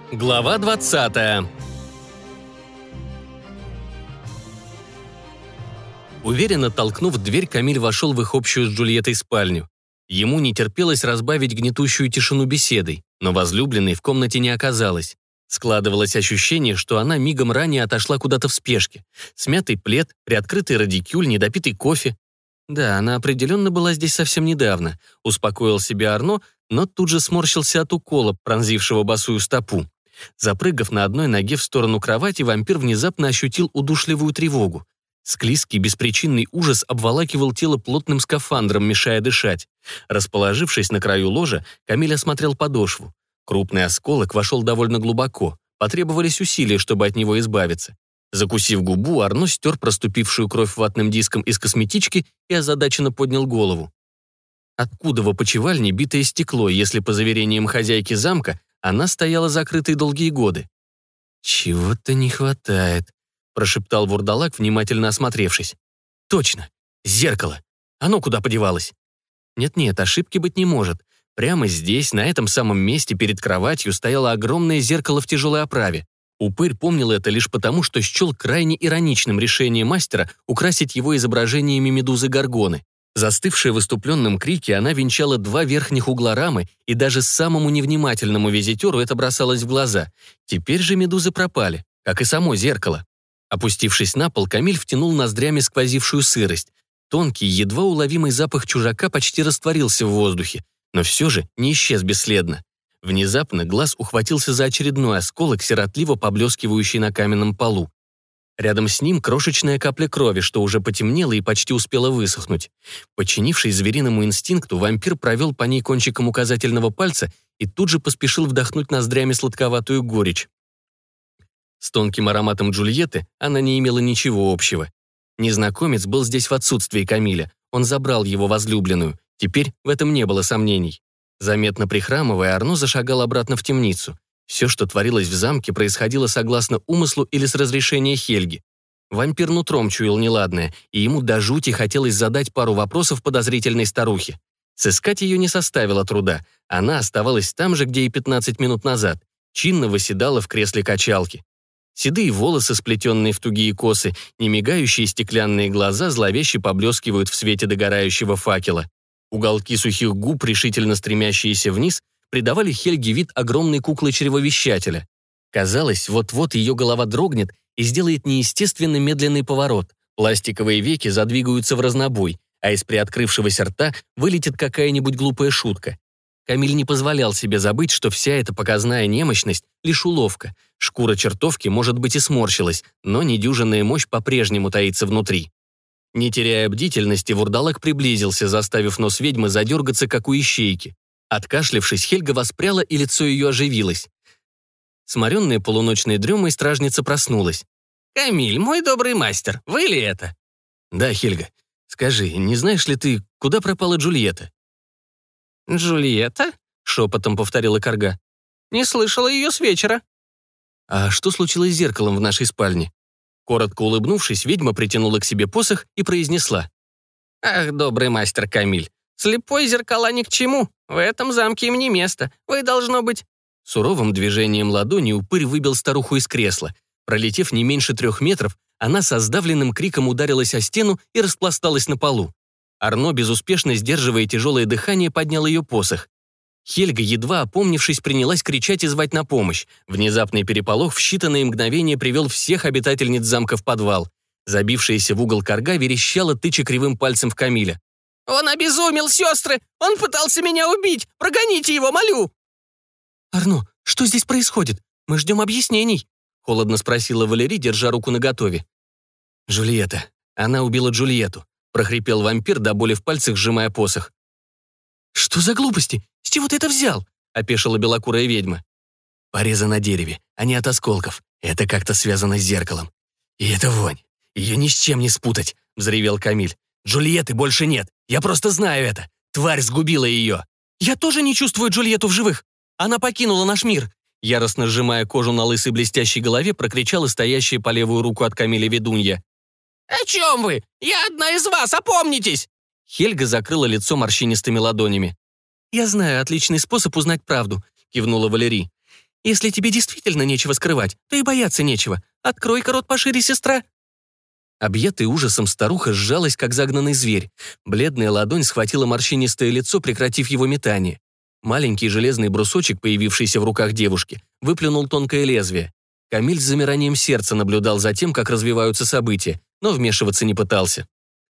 Глава 20. Уверенно толкнув дверь, Камиль вошел в их общую с Джульеттой спальню. Ему не терпелось разбавить гнетущую тишину беседой, но возлюбленной в комнате не оказалось. Складывалось ощущение, что она мигом ранее отошла куда-то в спешке. Смятый плед, приоткрытый радикюль, недопитый кофе. Да, она определенно была здесь совсем недавно. Успокоил себя Арно, но тут же сморщился от укола, пронзившего босую стопу. Запрыгав на одной ноге в сторону кровати, вампир внезапно ощутил удушливую тревогу. Склизкий, беспричинный ужас обволакивал тело плотным скафандром, мешая дышать. Расположившись на краю ложа, Камиль осмотрел подошву. Крупный осколок вошел довольно глубоко. Потребовались усилия, чтобы от него избавиться. Закусив губу, Арно стер проступившую кровь ватным диском из косметички и озадаченно поднял голову. Откуда в опочивальне битое стекло, если, по заверениям хозяйки замка, она стояла закрытой долгие годы? «Чего-то не хватает», — прошептал вурдалак, внимательно осмотревшись. «Точно! Зеркало! Оно куда подевалось?» Нет-нет, ошибки быть не может. Прямо здесь, на этом самом месте, перед кроватью, стояло огромное зеркало в тяжелой оправе. Упырь помнил это лишь потому, что счел крайне ироничным решение мастера украсить его изображениями медузы Горгоны. Застывшая в выступленном крике, она венчала два верхних угла рамы, и даже самому невнимательному визитеру это бросалось в глаза. Теперь же медузы пропали, как и само зеркало. Опустившись на пол, Камиль втянул ноздрями сквозившую сырость. Тонкий, едва уловимый запах чужака почти растворился в воздухе, но все же не исчез бесследно. Внезапно глаз ухватился за очередной осколок, сиротливо поблескивающий на каменном полу. Рядом с ним крошечная капля крови, что уже потемнела и почти успела высохнуть. Подчинившись звериному инстинкту, вампир провел по ней кончиком указательного пальца и тут же поспешил вдохнуть ноздрями сладковатую горечь. С тонким ароматом Джульетты она не имела ничего общего. Незнакомец был здесь в отсутствии Камиля, он забрал его возлюбленную, теперь в этом не было сомнений. Заметно прихрамывая, Арно зашагал обратно в темницу. Все, что творилось в замке, происходило согласно умыслу или с разрешения Хельги. Вампир нутром чуял неладное, и ему до жути хотелось задать пару вопросов подозрительной старухе. Сыскать ее не составило труда, она оставалась там же, где и 15 минут назад, чинно восседала в кресле качалки. Седые волосы, сплетенные в тугие косы, немигающие стеклянные глаза зловеще поблескивают в свете догорающего факела. Уголки сухих губ, решительно стремящиеся вниз, придавали Хельге вид огромной куклы-чревовещателя. Казалось, вот-вот ее голова дрогнет и сделает неестественно медленный поворот. Пластиковые веки задвигаются в разнобой, а из приоткрывшегося рта вылетит какая-нибудь глупая шутка. Камиль не позволял себе забыть, что вся эта показная немощность — лишь уловка. Шкура чертовки, может быть, и сморщилась, но недюжинная мощь по-прежнему таится внутри. Не теряя бдительности, вурдалак приблизился, заставив нос ведьмы задергаться, как у ищейки. Откашлявшись, Хельга воспряла, и лицо ее оживилось. Сморенная полуночной дремой, стражница проснулась. «Камиль, мой добрый мастер, вы ли это?» «Да, Хельга. Скажи, не знаешь ли ты, куда пропала Джульетта?» «Джульетта?» — шепотом повторила Карга. «Не слышала ее с вечера». «А что случилось с зеркалом в нашей спальне?» Коротко улыбнувшись, ведьма притянула к себе посох и произнесла. «Ах, добрый мастер Камиль, слепой зеркала ни к чему. В этом замке им не место. Вы, должно быть...» Суровым движением ладони упырь выбил старуху из кресла. Пролетев не меньше 3 метров, она со сдавленным криком ударилась о стену и распласталась на полу. Арно, безуспешно сдерживая тяжелое дыхание, поднял ее посох. Хельга, едва опомнившись, принялась кричать и звать на помощь. Внезапный переполох в считанные мгновения привел всех обитательниц замка в подвал. Забившаяся в угол Карга верещала, тыча кривым пальцем в Камиля. «Он обезумел, сестры! Он пытался меня убить! Прогоните его, молю!» «Арно, что здесь происходит? Мы ждем объяснений», — холодно спросила Валерий, держа руку наготове. «Джульетта. Она убила Джульетту», — прохрипел вампир, до боли в пальцах сжимая посох. «Что за глупости? С чего ты это взял?» — опешила белокурая ведьма. «Порезы на дереве, а не от осколков. Это как-то связано с зеркалом. И это вонь. Ее ни с чем не спутать», — взревел Камиль. «Джульетты больше нет. Я просто знаю это. Тварь сгубила ее». «Я тоже не чувствую Джульетту в живых. Она покинула наш мир», — яростно сжимая кожу на лысой блестящей голове, прокричала стоящая по левую руку от Камиля ведунья. «О чем вы? Я одна из вас, опомнитесь!» Хельга закрыла лицо морщинистыми ладонями. «Я знаю отличный способ узнать правду», — кивнула Валерий. Если тебе действительно нечего скрывать, то и бояться нечего. Открой-ка рот пошире, сестра». Объятая ужасом старуха сжалась, как загнанный зверь. Бледная ладонь схватила морщинистое лицо, прекратив его метание. Маленький железный брусочек, появившийся в руках девушки, выплюнул тонкое лезвие. Камиль с замиранием сердца наблюдал за тем, как развиваются события, но вмешиваться не пытался.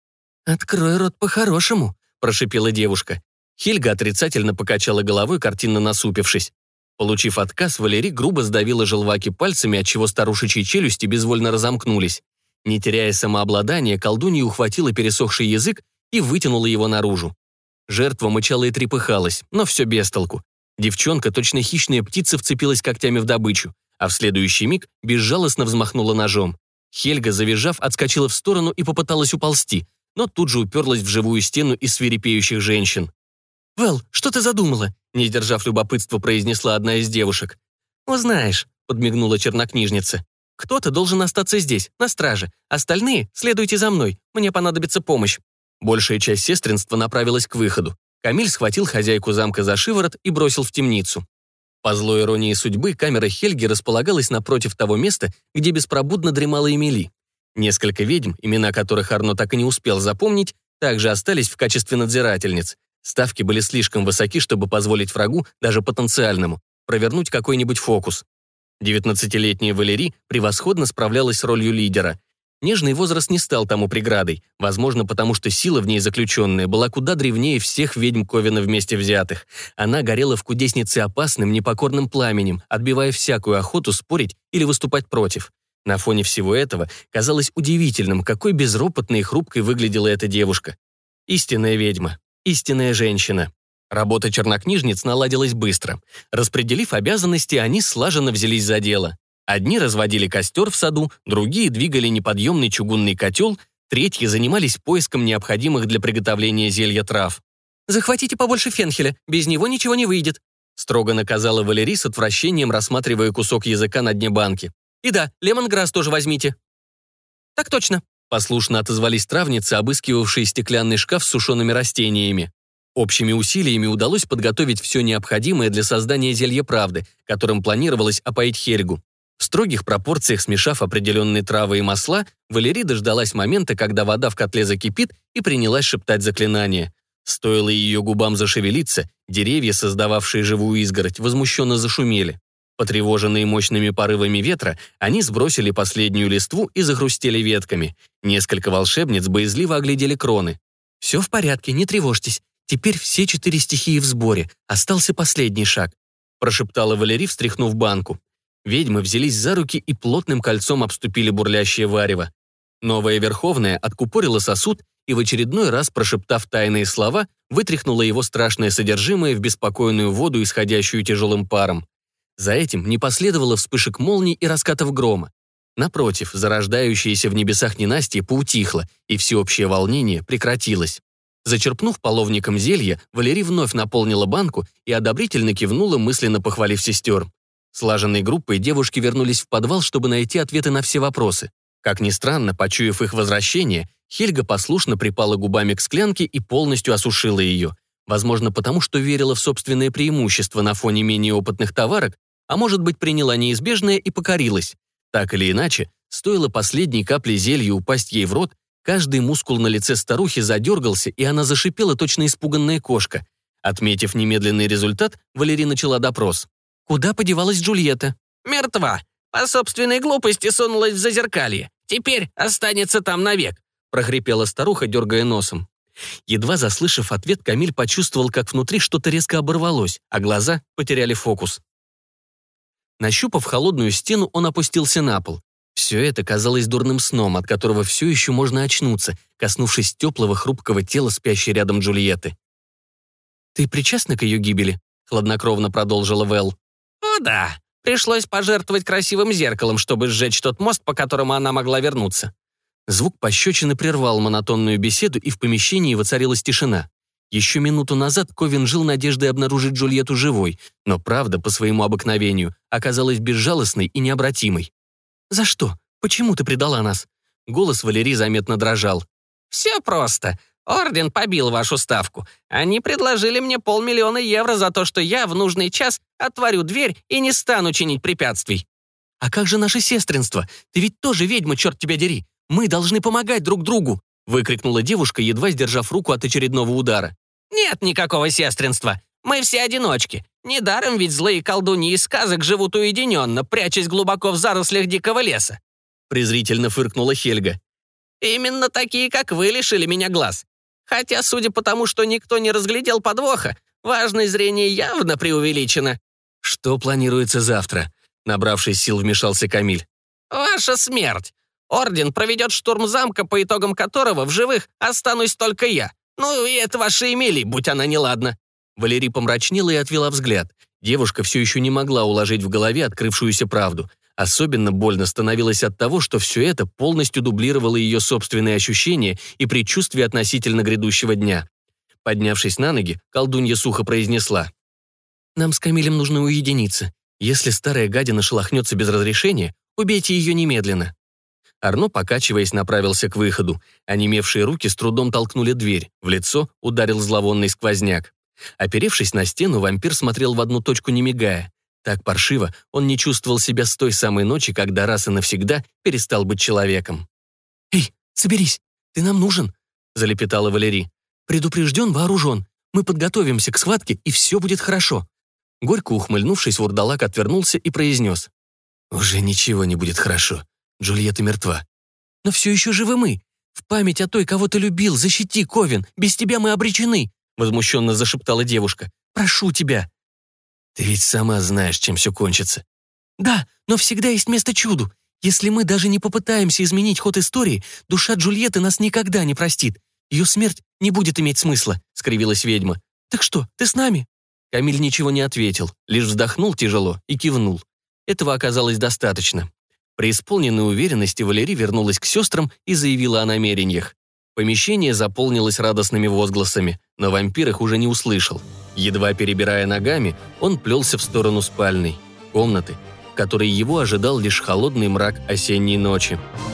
«Открой рот по-хорошему», — прошипела девушка. Хельга отрицательно покачала головой, картинно насупившись. Получив отказ, Валерий грубо сдавила желваки пальцами, отчего старушечьи челюсти безвольно разомкнулись. Не теряя самообладания, колдунья ухватила пересохший язык и вытянула его наружу. Жертва мычала и трепыхалась, но все без толку. Девчонка, точно хищная птица, вцепилась когтями в добычу, а в следующий миг безжалостно взмахнула ножом. Хельга, завизжав, отскочила в сторону и попыталась уползти, но тут же уперлась в живую стену из свирепеющих женщин. «Вэл, что ты задумала?» — не сдержав любопытства, произнесла одна из девушек. «Узнаешь», — подмигнула чернокнижница. «Кто-то должен остаться здесь, на страже. Остальные следуйте за мной, мне понадобится помощь». Большая часть сестринства направилась к выходу. Камиль схватил хозяйку замка за шиворот и бросил в темницу. По злой иронии судьбы, камера Хельги располагалась напротив того места, где беспробудно дремала Эмили. Несколько ведьм, имена которых Арно так и не успел запомнить, также остались в качестве надзирательниц. Ставки были слишком высоки, чтобы позволить врагу, даже потенциальному, провернуть какой-нибудь фокус. 19-летняя Валерий превосходно справлялась с ролью лидера. Нежный возраст не стал тому преградой, возможно, потому что сила в ней заключенная была куда древнее всех ведьм Ковена вместе взятых. Она горела в кудеснице опасным, непокорным пламенем, отбивая всякую охоту спорить или выступать против. На фоне всего этого казалось удивительным, какой безропотной и хрупкой выглядела эта девушка. Истинная ведьма, истинная женщина. Работа чернокнижниц наладилась быстро. Распределив обязанности, они слаженно взялись за дело. Одни разводили костер в саду, другие двигали неподъемный чугунный котел, третьи занимались поиском необходимых для приготовления зелья трав. «Захватите побольше фенхеля, без него ничего не выйдет», строго наказала Валерий с отвращением, рассматривая кусок языка на дне банки. «И да, лемонграсс тоже возьмите». «Так точно», послушно отозвались травницы, обыскивавшие стеклянный шкаф с сушеными растениями. Общими усилиями удалось подготовить все необходимое для создания зелья правды, которым планировалось опоить Хельгу. В строгих пропорциях смешав определенные травы и масла, Валерий дождалась момента, когда вода в котле закипит, и принялась шептать заклинание. Стоило ее губам зашевелиться, деревья, создававшие живую изгородь, возмущенно зашумели. Потревоженные мощными порывами ветра, они сбросили последнюю листву и захрустели ветками. Несколько волшебниц боязливо оглядели кроны. «Все в порядке, не тревожьтесь. Теперь все 4 стихии в сборе. Остался последний шаг», прошептала Валерий, встряхнув банку. Ведьмы взялись за руки и плотным кольцом обступили бурлящее варево. Новая Верховная откупорила сосуд и в очередной раз, прошептав тайные слова, вытряхнула его страшное содержимое в беспокойную воду, исходящую тяжелым паром. За этим не последовало вспышек молний и раскатов грома. Напротив, зарождающееся в небесах ненастье поутихло, и всеобщее волнение прекратилось. Зачерпнув половником зелья, Валерий вновь наполнила банку и одобрительно кивнула, мысленно похвалив сестер. Слаженной группой девушки вернулись в подвал, чтобы найти ответы на все вопросы. Как ни странно, почуяв их возвращение, Хельга послушно припала губами к склянке и полностью осушила ее. Возможно, потому что верила в собственное преимущество на фоне менее опытных товарок, а может быть, приняла неизбежное и покорилась. Так или иначе, стоило последней капли зелья упасть ей в рот, каждый мускул на лице старухи задергался, и она зашипела, точно испуганная кошка. Отметив немедленный результат, Валерий начала допрос. «Куда подевалась Джульетта?» «Мертва. По собственной глупости сунулась в зазеркалье. Теперь останется там навек», прохрипела старуха, дергая носом. Едва заслышав ответ, Камиль почувствовал, как внутри что-то резко оборвалось, а глаза потеряли фокус. Нащупав холодную стену, он опустился на пол. Все это казалось дурным сном, от которого все еще можно очнуться, коснувшись теплого, хрупкого тела, спящей рядом Джульетты. «Ты причастна к ее гибели?» — хладнокровно продолжила Вэл. «О да, пришлось пожертвовать красивым зеркалом, чтобы сжечь тот мост, по которому она могла вернуться». Звук пощечины прервал монотонную беседу, и в помещении воцарилась тишина. Еще минуту назад Ковен жил надеждой обнаружить Джульетту живой, но правда, по своему обыкновению, оказалась безжалостной и необратимой. «За что? Почему ты предала нас?» Голос Валерии заметно дрожал. «Все просто. Орден побил вашу ставку. Они предложили мне 500 000 евро за то, что я в нужный час отворю дверь и не стану чинить препятствий». «А как же наше сестринство? Ты ведь тоже ведьма, черт тебя дери! Мы должны помогать друг другу!» выкрикнула девушка, едва сдержав руку от очередного удара. «Нет никакого сестринства. Мы все одиночки. Недаром ведь злые колдуньи из сказок живут уединенно, прячась глубоко в зарослях дикого леса». Презрительно фыркнула Хельга. «Именно такие, как вы, лишили меня глаз. Хотя, судя по тому, что никто не разглядел подвоха, важное зрение явно преувеличено». «Что планируется завтра?» Набравшись сил, вмешался Камиль. «Ваша смерть. Орден проведет штурм замка, по итогам которого в живых останусь только я. Ну и это ваша Эмили, будь она неладна». Валерий помрачнела и отвела взгляд. Девушка все еще не могла уложить в голове открывшуюся правду. Особенно больно становилось от того, что все это полностью дублировало ее собственные ощущения и предчувствия относительно грядущего дня. Поднявшись на ноги, колдунья сухо произнесла: «Нам с Камилем нужно уединиться. Если старая гадина шелохнется без разрешения, убейте ее немедленно». Арно, покачиваясь, направился к выходу. Онемевшие руки с трудом толкнули дверь. В лицо ударил зловонный сквозняк. Оперевшись на стену, вампир смотрел в одну точку, не мигая. Так паршиво он не чувствовал себя с той самой ночи, когда раз и навсегда перестал быть человеком. «Эй, соберись, ты нам нужен», — залепетала Валерий. «Предупрежден, вооружен. Мы подготовимся к схватке, и все будет хорошо». Горько ухмыльнувшись, вурдалак отвернулся и произнес: «Уже ничего не будет хорошо. Джульетта мертва. Но все еще живы мы. В память о той, кого ты любил, защити, Ковен. Без тебя мы обречены», — возмущенно зашептала девушка. «Прошу тебя». «Ты ведь сама знаешь, чем все кончится». «Да, но всегда есть место чуду. Если мы даже не попытаемся изменить ход истории, душа Джульетты нас никогда не простит. Ее смерть не будет иметь смысла», — скривилась ведьма. «Так что, ты с нами?» Камиль ничего не ответил, лишь вздохнул тяжело и кивнул. Этого оказалось достаточно. При исполненной уверенности Валерий вернулась к сестрам и заявила о намерениях. Помещение заполнилось радостными возгласами, но вампир их уже не услышал. Едва перебирая ногами, он плелся в сторону спальной, комнаты, в которой его ожидал лишь холодный мрак осенней ночи.